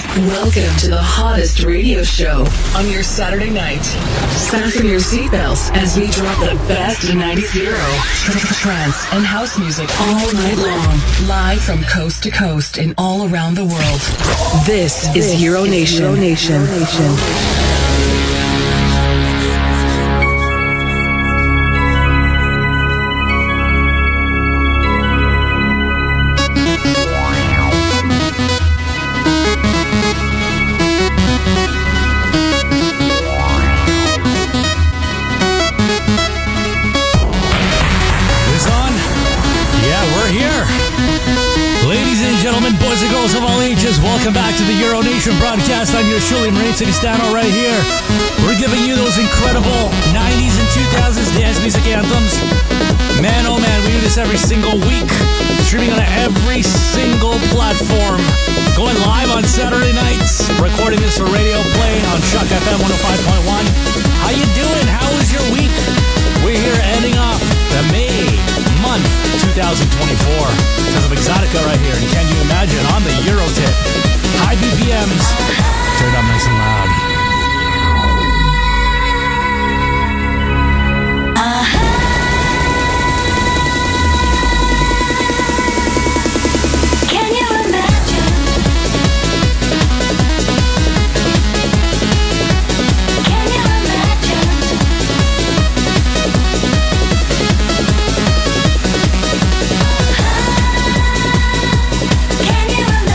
Welcome to the hottest radio show on your Saturday night. Fasten your seatbelts as we drop the best 90s Euro, trance, and house music all night long. Live from coast to coast and all around the world. This is Euro Nation. Euro Nation. Gentlemen, boys and girls of all ages, welcome back to the Euro Nation broadcast. I'm your Shirley Marine Cistano right here. We're giving you those incredible 90s and 2000s dance music anthems. Man, oh man, we do this every single week. Streaming on every single platform. Going live on Saturday nights. Recording this for radio play on Chuck FM 105.1. How you doing? How was your week? We're here ending off the May month 2024 because of Exotica right here. And can you imagine on the Euro tip? High BPMs. Turn it up nice and loud. Can you imagine?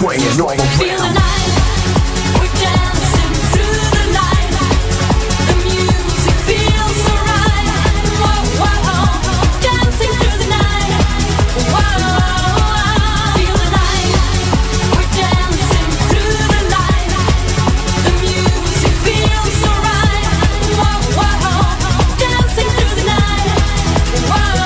swinging all around. Feel the night, we're dancing through the night. The music feels so right. Whoa, whoa, dancing through the night. Whoa, feel the night, we're dancing through the night. The music feels so right. Whoa, whoa, dancing through the night. Whoa.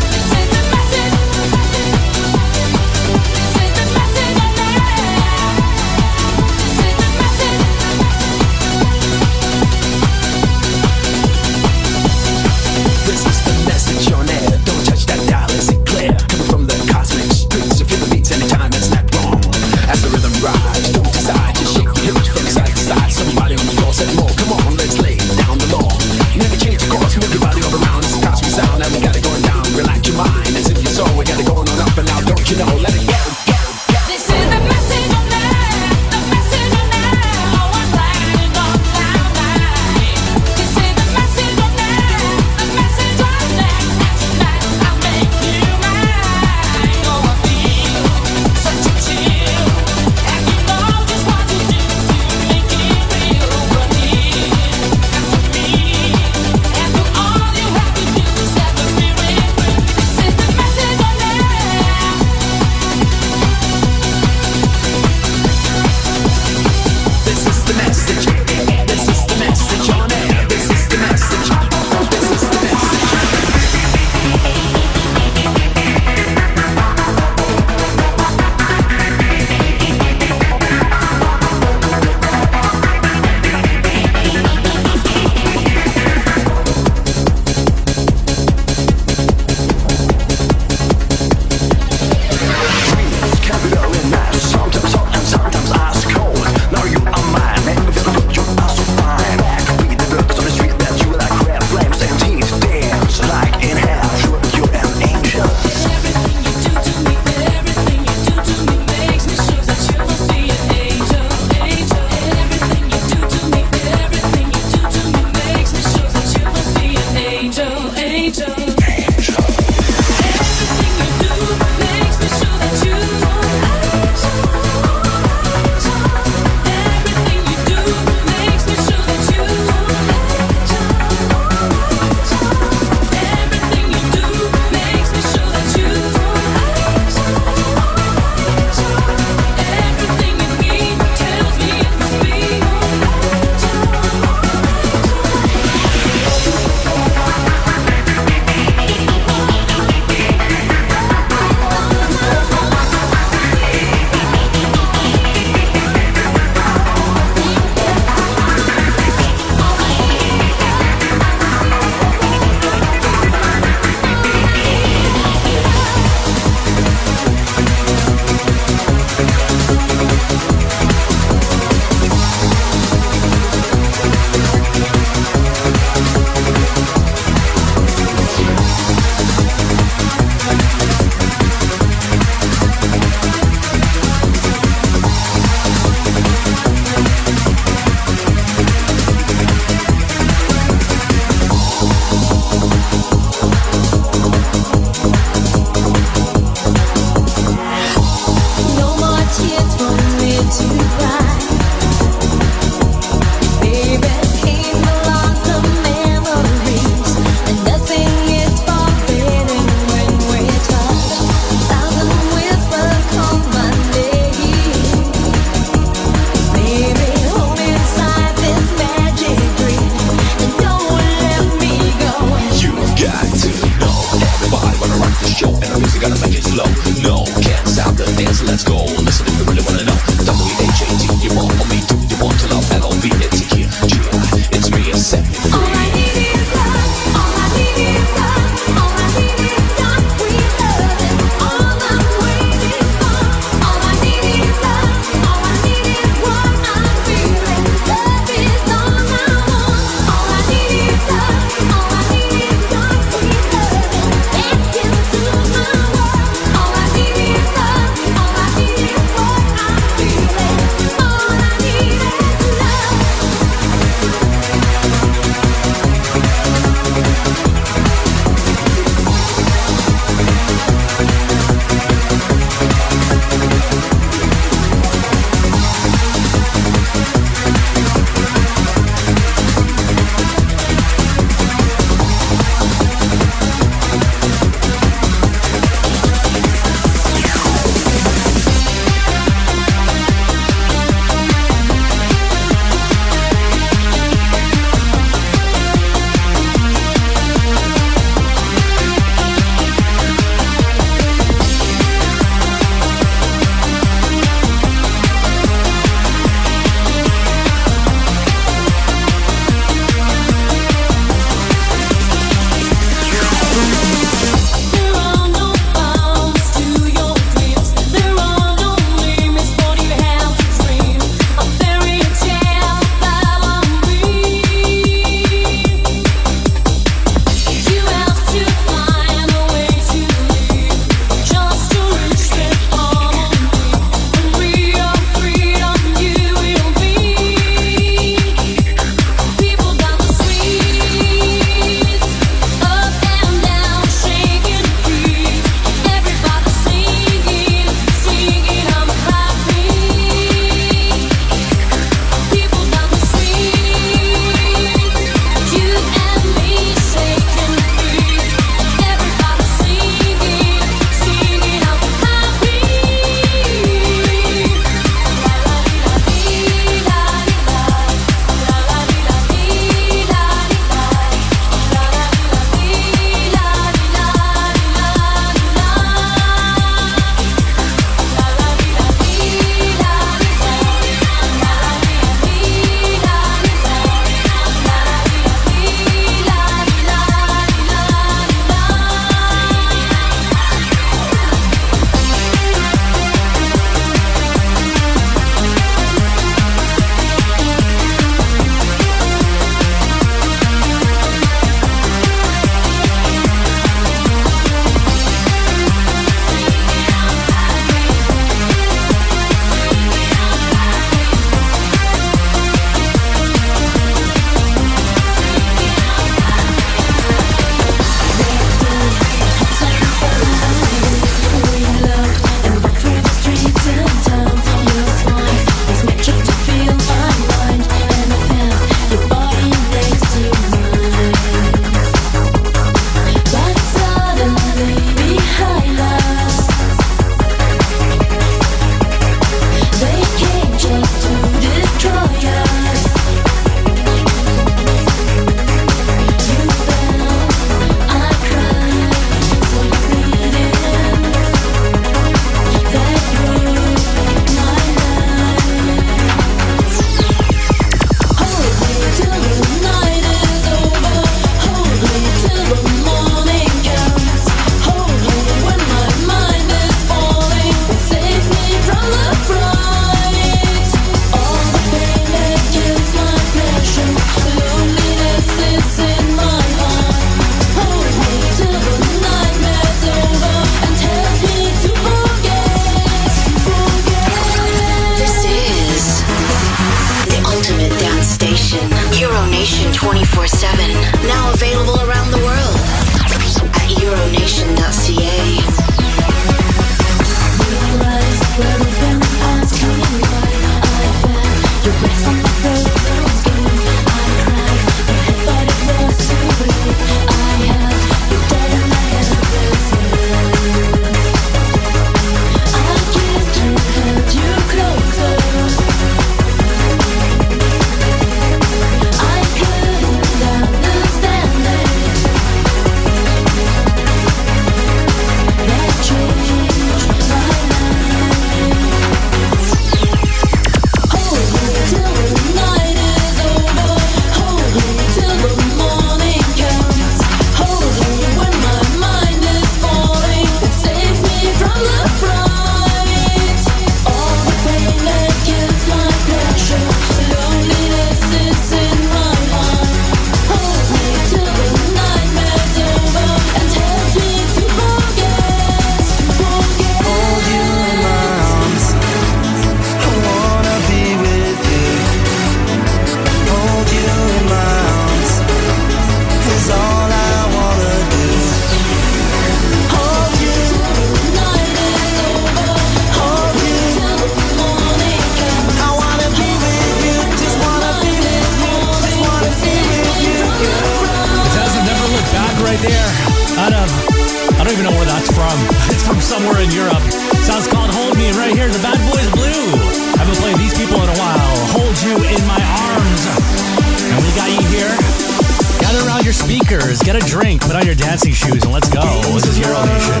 right there out of, I don't even know where that's from. It's from somewhere in Europe. Sounds called Hold Me, and right here, the Bad Boys Blue. I haven't played these people in a while. Hold You in My Arms. And we got you here. Gather around your speakers, get a drink, put on your dancing shoes, and let's go. This is Euro Nation.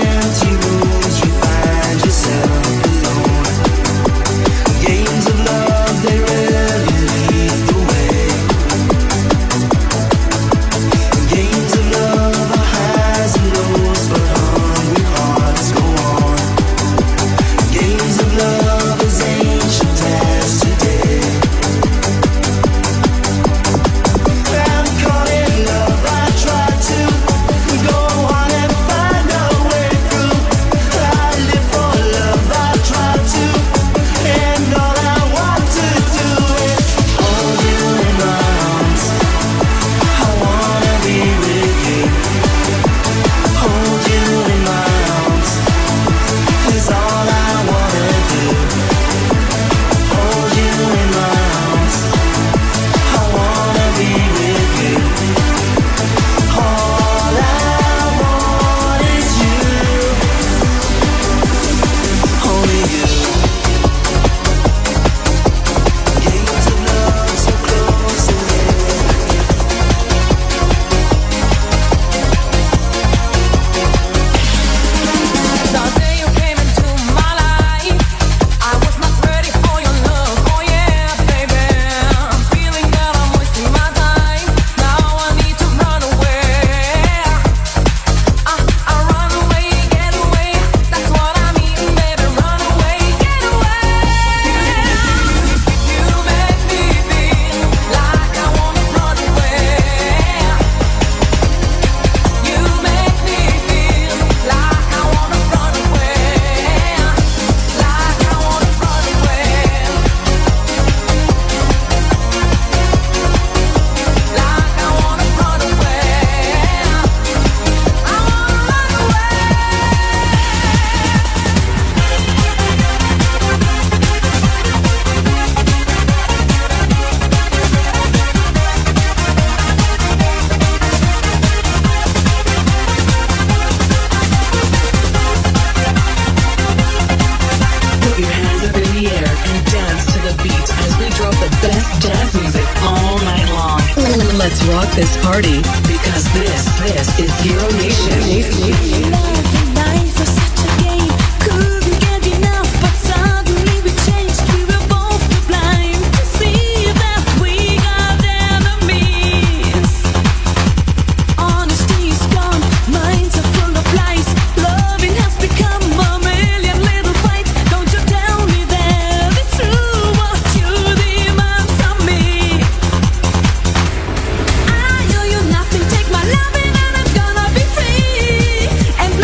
Games of love, they rarely lead the way. Games of love are highs and lows, but hungry hearts go on. Games of love as ancient as today. I'm caught in love, I try to go on and find a way through. I live for love, I try to, and all I want to do is hold you in my arms. I wanna be with you. Hold you in my arms is all I wanna do. Hold you in my arms. I wanna be with you. All I want is you. Only you. Games of love so close and near. The day you came into my life, I was not ready for your love. Oh yeah, baby, I'm feeling that I'm wasting my time. Now I need to run away. I run away, get away. That's what I mean, baby. Run away, get away. You make me feel like I wanna run away. You make me feel like I wanna run away. Like I wanna run away. Like I wanna run away. I wanna run away. Put your hands up in the air and dance to the beat as we drop the best dance music all night long. Let's rock this party because this is Euro Nation. Life was such a game, couldn't get enough, but suddenly we changed. We were both too blind to see that we got enemies. Honesty is gone, minds are full of lies. Loving has become a million little fights. Don't you tell me that it's true what you demand from me. I owe you nothing, take my loving and I'm gonna be free. And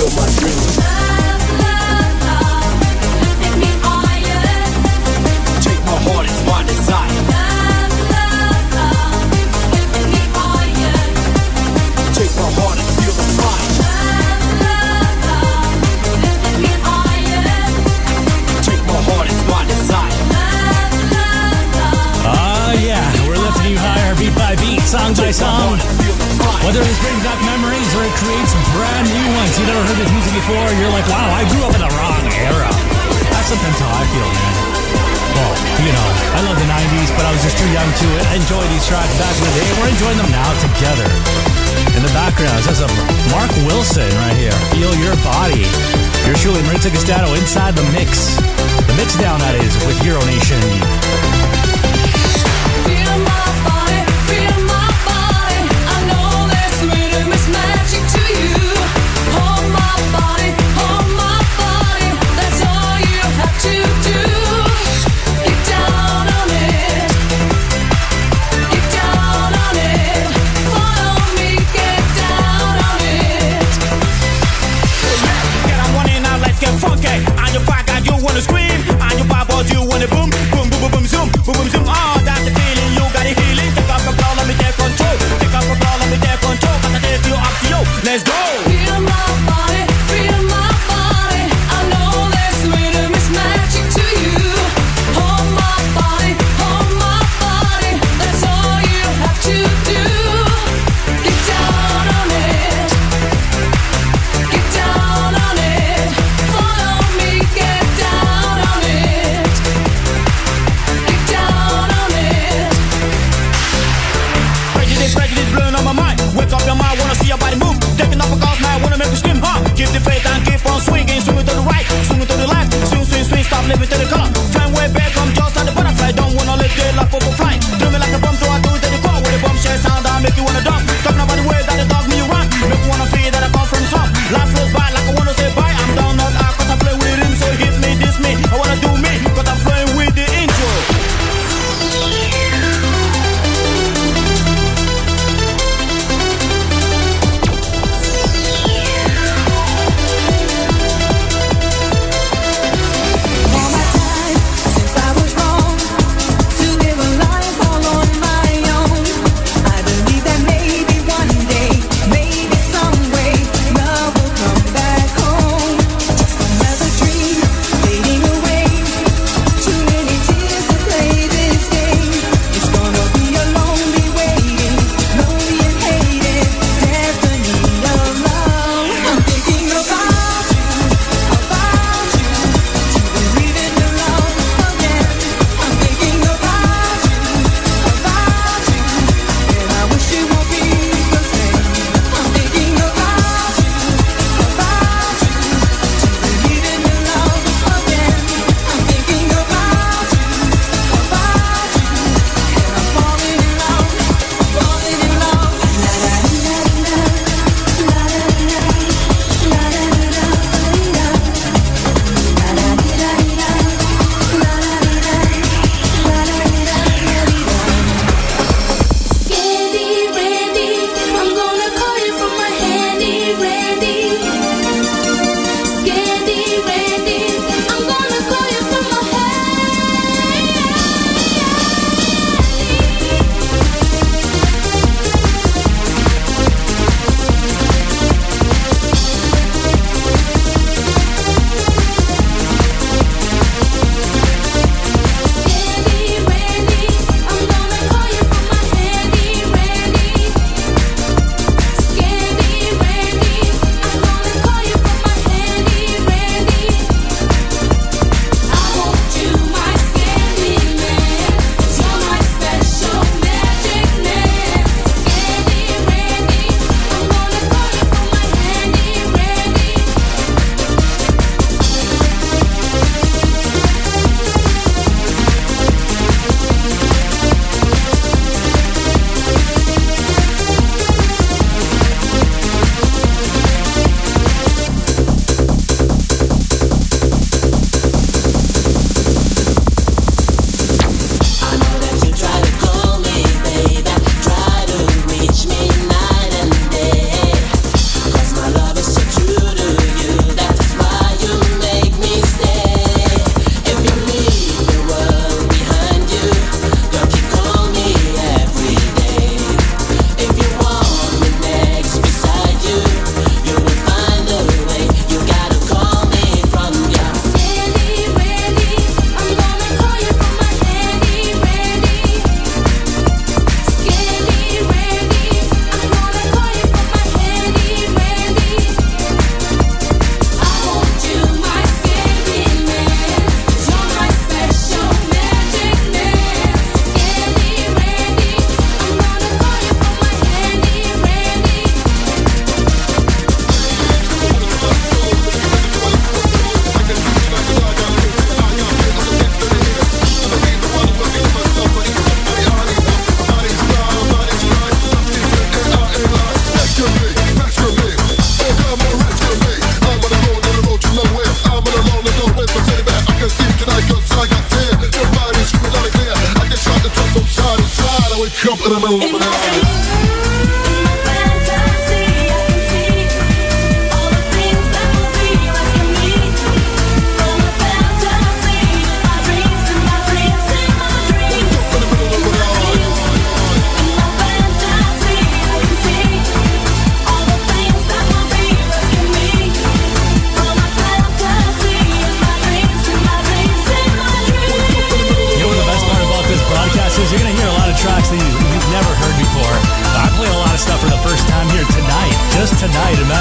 fulfill my dreams. Lift me higher. Take my heart, it's my desire. Lift me higher. Take my heart and feel the fire. Lift me higher. Take my heart, it's my desire. Yeah, we're lifting you higher, beat by beat, song by Take my song. heart and feel the fire. Whether it brings back memories or it creates brand new ones. You never heard this music before, you're like, wow, I grew up in the wrong era. That's sometimes how I feel, man. Well, you know, I love the 90s, but I was just too young to enjoy these tracks back in the day. We're enjoying them now together. In the background, it says Mark Wilson right here. Feel Your Body. You're truly Maritza Castano inside the mix. The mix down, that is, with Euro Nation. Feel my body, feel my body. I know this rhythm is magic to you. Hold my body, that's all you have to do. Get down on it, get down on it. Follow me, get down on it. Get on one and now let's get funky. On your back, and you wanna scream. On your bubbles, you wanna boom, boom, boom, boom, boom, zoom, boom, boom, zoom. Oh, that's the feeling, you got it healing. Take up control, let me take control. Take up control, let me take control. But I did you up to you. Let's go. Feel my body, feel my body. I know this rhythm is magic to you. Hold my body, that's all you have to do. Get down on it, get down on it. Follow me, get down on it.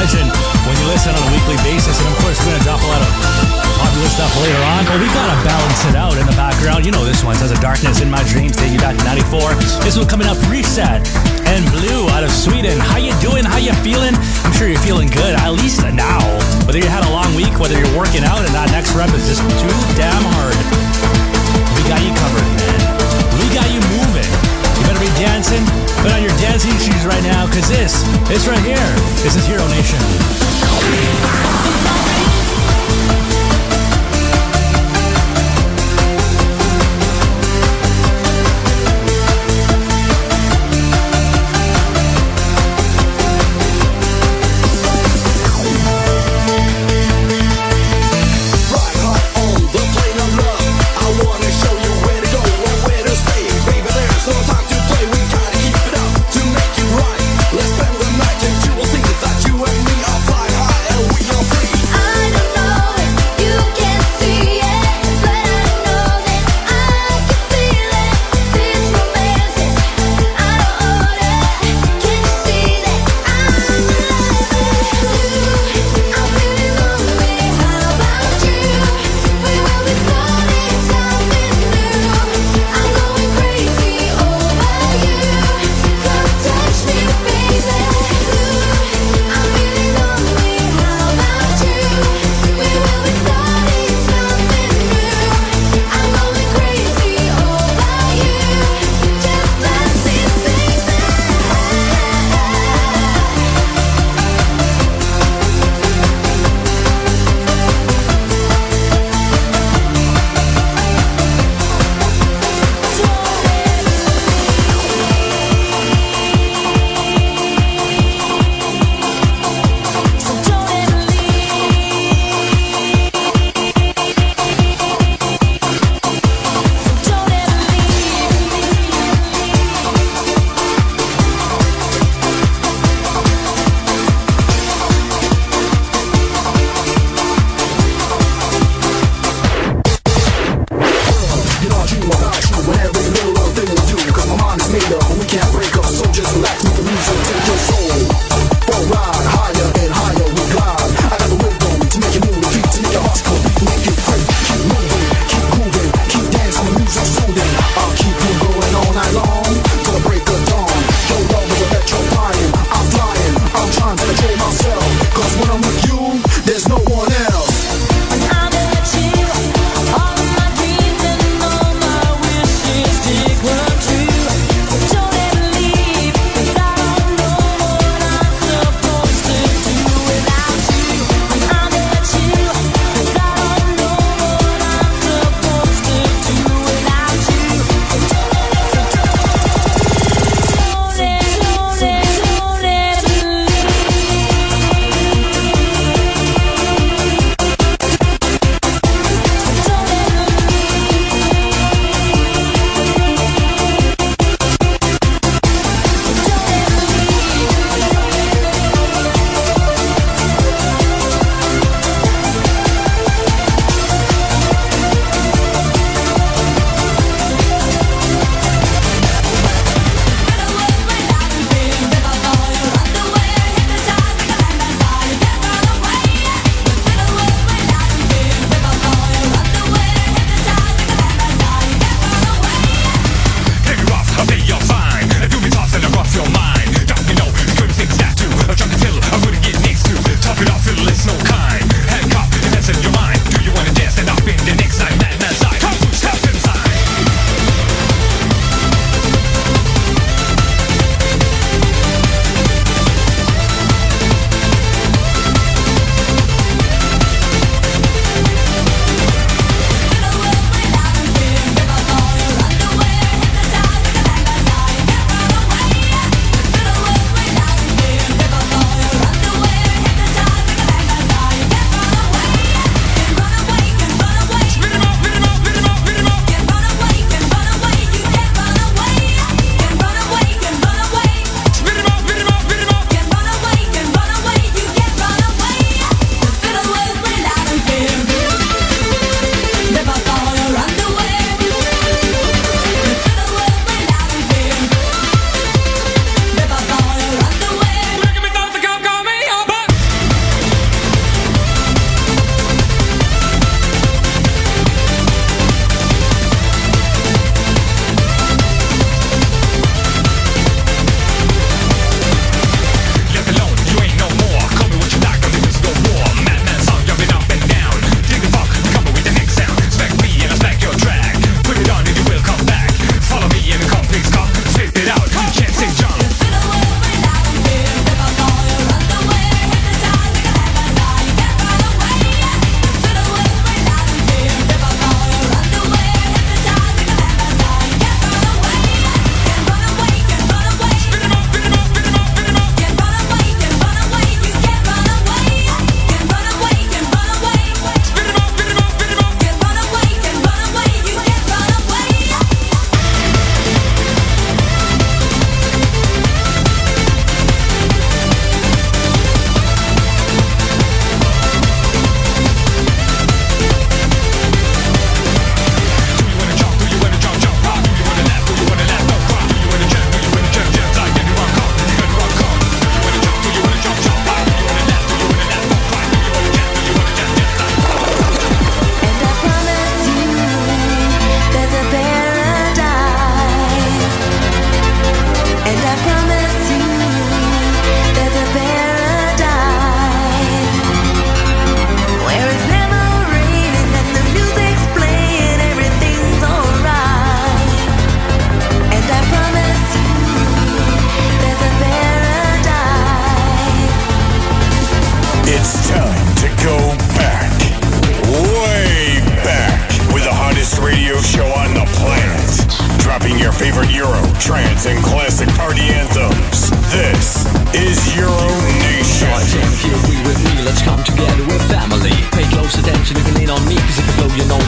imagine when you listen on a weekly basis. And of course, we're going to drop a lot of popular stuff later on, but we got to balance it out in the background. You know this one says a darkness in my dreams, taking you back to 94. This one coming up, Reset and Blue out of Sweden. How you doing? How you feeling? I'm sure you're feeling good, at least now. Whether you had a long week, whether you're working out, and that next rep is just too damn hard. We got you covered, man. We got you moving. You better be dancing. Put on your dancing shoes right now, because this right here, this is Hero Nation. Let's spend the night and you will see that you and me are flying high and we are free.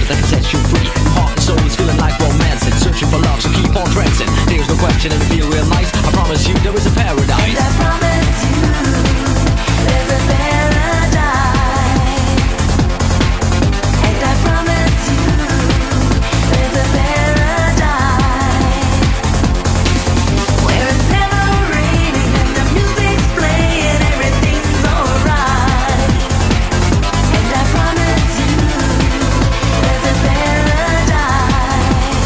that can set you free. Heart and soul is feeling like romance and searching for love, so keep on dancing. There's no question it'll be real nice. I promise you there is a paradise. And I promise you there's a paradise. And I promise you there's a paradise where it's never raining and the music's playing, everything's alright. And I promise you there's a paradise.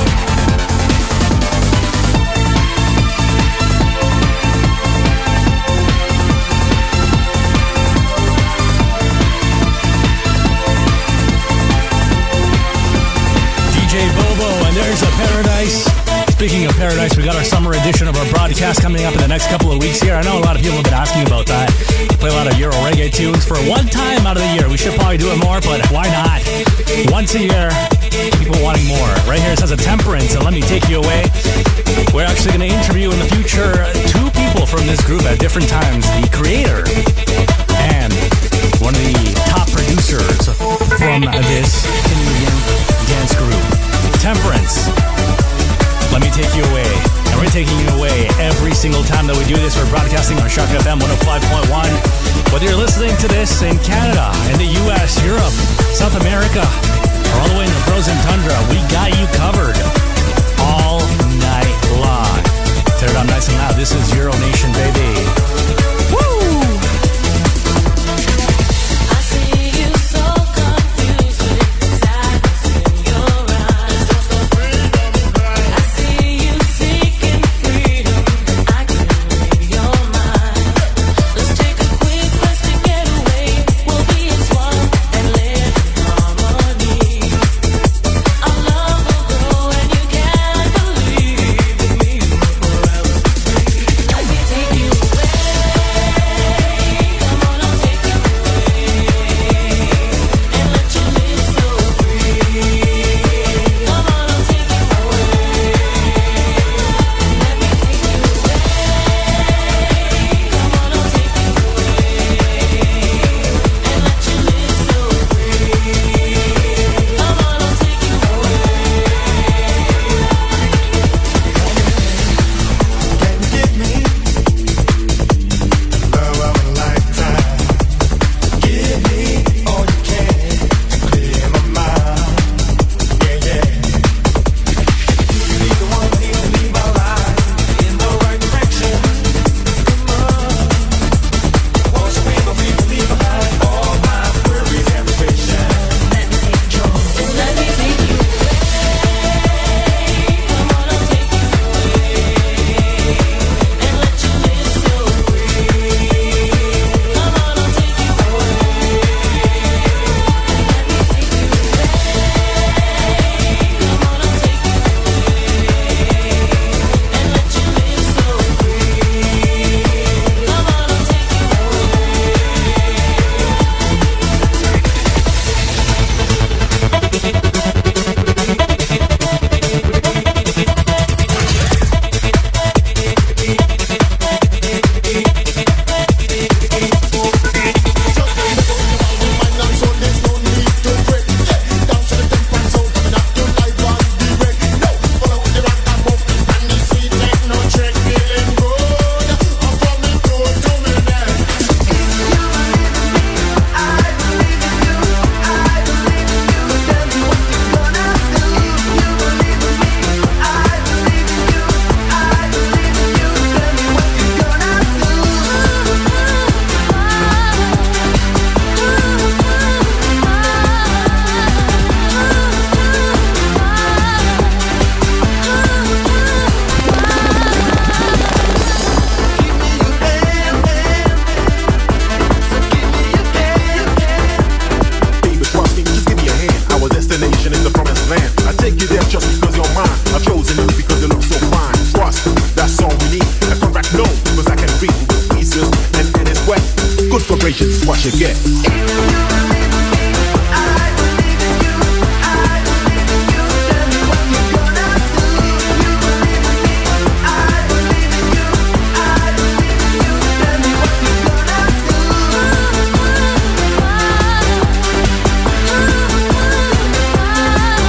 DJ Bobo, and there's a paradise. Speaking of paradise, we got our summer edition of our broadcast coming up in the next couple of weeks here. I know a lot of people have been asking about that. We play a lot of Euro reggae tunes for one time out of the year. We should probably do it more, but why not? Once a year, people wanting more. Right here it says a Temperance, and let me take you away. We're actually going to interview in the future two people from this group at different times. The creator and one of the top producers from this Canadian dance group, Temperance. Let me take you away. And we're taking you away every single time that we do this. We're broadcasting on Shark FM 105.1. Whether you're listening to this in Canada, in the US, Europe, South America, or all the way in the frozen tundra, we got you covered all night long. Tear it up nice and loud. This is Euro Nation, baby. Woo! I see you so confused with sadness in your eyes. I see you seeking freedom. I can read your mind. Let's take a quick rest to get away. We'll be as one and live in harmony. Our love will grow and you can't believe in me forever. Let me take you away. Come on, I'll take you away and let you live so free. Come on, I'll take you away. Let me take you away. Come on, I'll take you away and let you live so free. Come on, I'll take you Can you give me love of a lifetime? Give me all you can to clear my mind. Yeah, yeah. You be the one who can lead my life in the right direction. Come on, wash away my grief, leave behind all my worries and frustration. Let me take control. Let me take you away. Come on, I'll take you away and let you live so free. Come on, I'll take you away. Let me take you away. Come on, I'll take you away and let you live so free. Come on, I'll take you Baby, trust me, just give me a hand. Our destination is the promised land. I take you there just because you're mine. I've chosen you because you look so fine. Trust, that's all we need. And come back, no, because I can read with pieces and it's wet. Good vibrations is what you get. I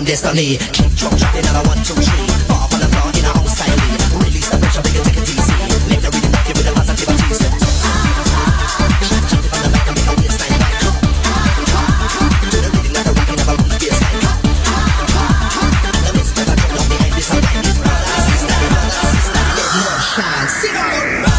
destiny. Keep drop dropping on a 1, 2, 3. Bar on the floor in our own style. Release the pressure, we can take it easy. Make the rhythm rock you with the positivity. Step on the back and make a waistline right. To the rhythm like a rockin' of a room baseline. And the rest of the drum down behind this and behind this. Brother, sister, let love shine. Sing on.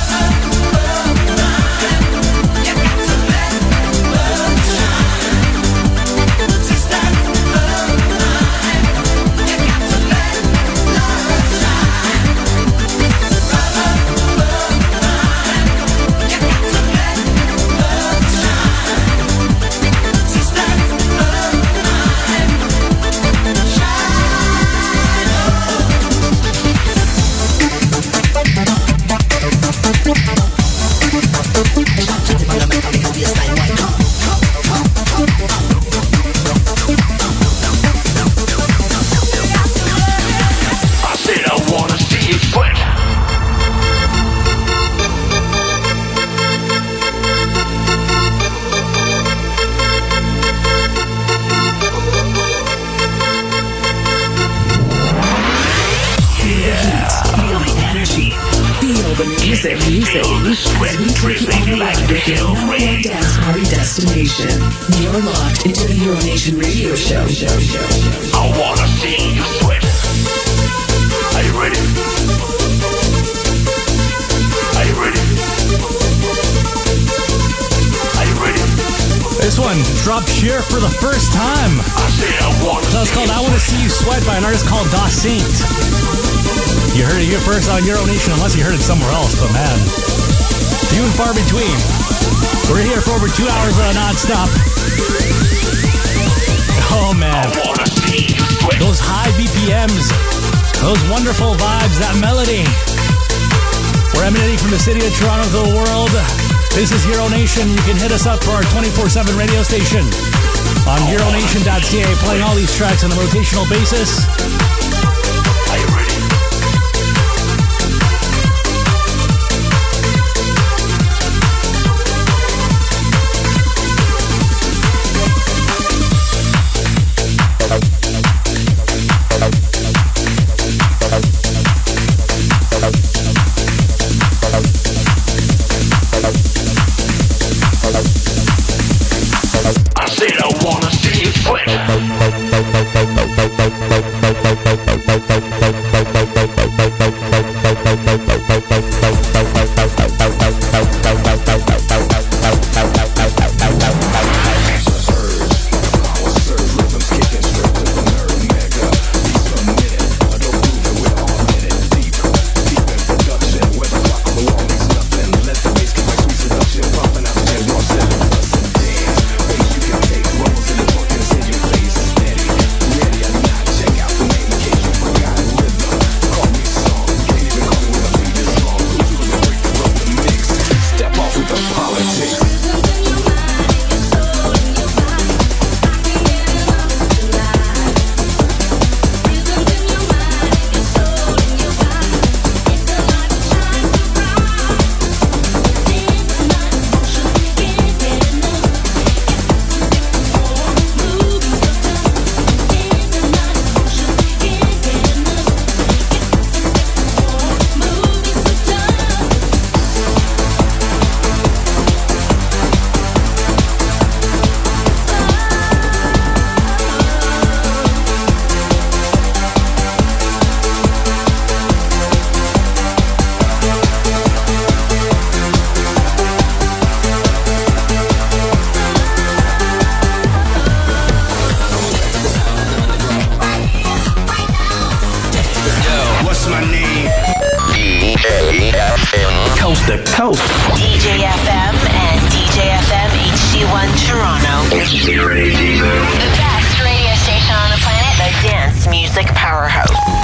Destination. You're locked into the Euronation Radio Show. I wanna see you sweat. Are you ready? Are you ready? Are you ready? This one dropped here for the first time. I said I wanna. So it's called I Wanna See You Sweat by an artist called Da Saint. You heard it here first on Euronation, unless you heard it somewhere else, but man, few and far between. We're here for over 2 hours non-stop. Oh man, those high BPMs, those wonderful vibes, that melody. We're emanating from the city of Toronto to the world. This is Euronation. You can hit us up for our 24/7 radio station on euronation.ca, playing all these tracks on a rotational basis. Are you ready? Coast. DJ FM and DJ FM HD1 Toronto. The best radio station on the planet, the dance music powerhouse.